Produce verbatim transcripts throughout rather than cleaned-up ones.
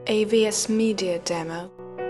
A V S Media Demo.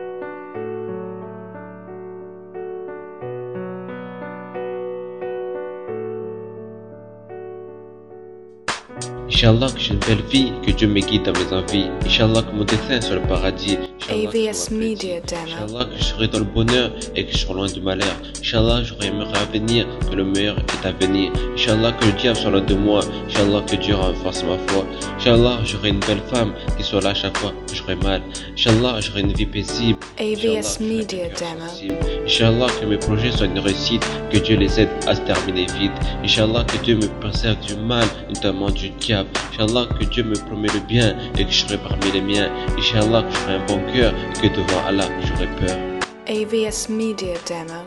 Inch'Allah que j'ai une belle vie, que Dieu me guide dans mes envies. Inch'Allah que mon destin soit le paradis. A V S Media Demo. Inch'Allah que je serai dans le bonheur et que je serai loin du malheur. Inch'Allah j'aurai aimé à venir, que le meilleur est à venir. Inch'Allah que le diable soit loin de moi. Inch'Allah que Dieu renforce ma foi. Inch'Allah j'aurai une belle femme qui soit là à chaque fois que j'aurai mal. Inch'Allah j'aurai une vie paisible. A V S Media Demo. Inch'Allah que mes projets soient une réussite, que Dieu les aide à se terminer vite. Inch'Allah que Dieu me préserve du mal, notamment du diable. Inch'Allah que Dieu me promet le bien et que je serai parmi les miens. Inch'Allah que j'aurai un bon cœur et que devant Allah j'aurai peur. A V S Media Demo.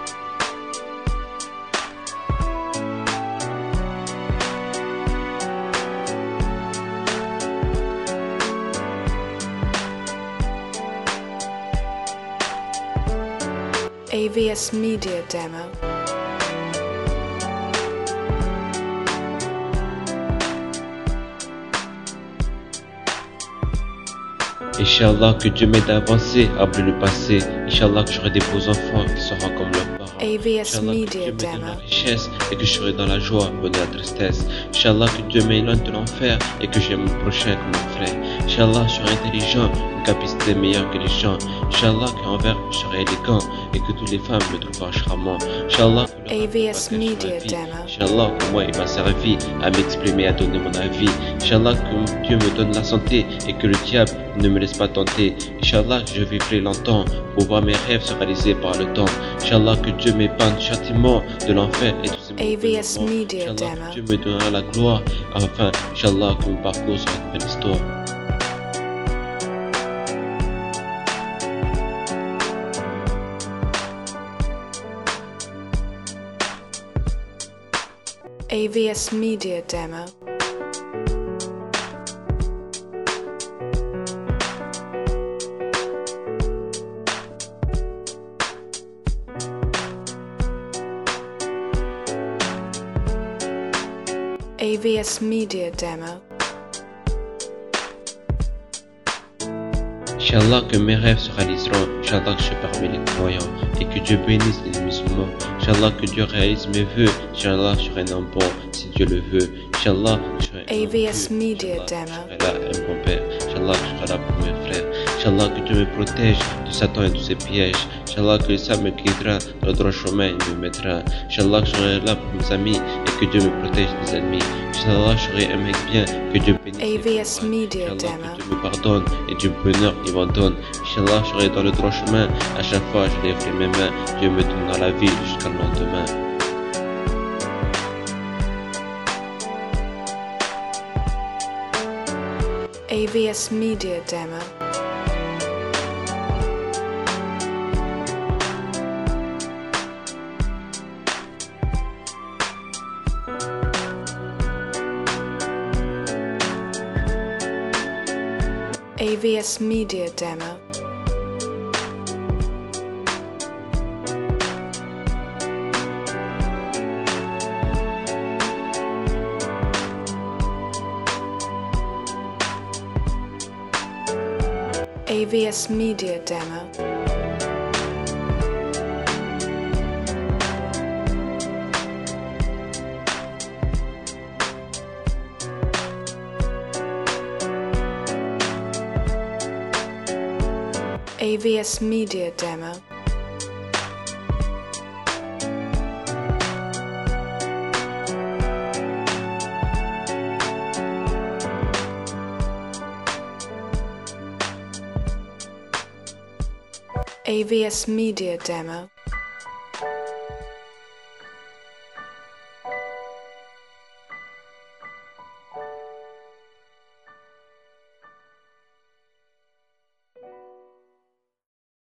A V S Media Demo. Inch'Allah que Dieu m'aide à avancer, à oublier le passé. Inch'Allah que j'aurai des beaux enfants qui seront comme leurs parents. A V S Inch'Allah que Media Dieu me donne Demo. la richesse et que je serai dans la joie, bonheur, tristesse. Inch'Allah que Dieu m'éloigne de l'enfer et que j'aime mon prochain comme mon frère. Inch'Allah je serai intelligent, une capacité meilleure que les gens. Inch'Allah qu'envers je serai élégant et que toutes les femmes me trouveront charmant. Inch'Allah que le A V S rap me Media fasse la vie. Demo. Inch'Allah que moi il m'a servi à m'exprimer, à donner mon avis. Inch'Allah que Dieu me donne la santé et que le diable ne me laisse pas tenter. Inch'Allah je vivrai longtemps pour voir mes rêves se réaliser par le temps. Inch'Allah que Dieu m'épargne du châtiment de l'enfer et tous ces A V S moments. Media Inch'Allah Demo. que Dieu me donnera la gloire. Enfin, Inch'Allah que mon parcours sera une belle histoire. A V S Media Demo. A V S Media Demo. Inch'Allah que mes rêves se réaliseront. Inch'Allah que je suis parmi les croyants et que Dieu bénisse les musulmans. Inch'Allah que Dieu réalise mes vœux. Inch'Allah je serai un homme bon si Dieu le veut. Inch'Allah je serai un A V S homme Media pur. Demo. Inch'Allah je serai là un bon père. Inch'Allah que je serai là pour mes frères. Inch'Allah que Dieu me protège de Satan et de ses pièges. Inch'Allah que ça me guidera dans le droit chemin et me mettra. Inch'Allah que je serai là pour mes amis et que Dieu me protège des ennemis. Inch'Allah je serai un mec bien, que Dieu bénisse. A V S Media Inch'Allah Demo. que Dieu me pardonne et du bonheur il m'en donne. Inch'Allah je serai dans le droit chemin. À chaque fois je lèverai mes mains. Dieu me donnera la vie jusqu'à le lendemain. A V S Media Demo. A V S Media Demo. A V S Media Demo. A V S Media Demo. A V S Media Demo.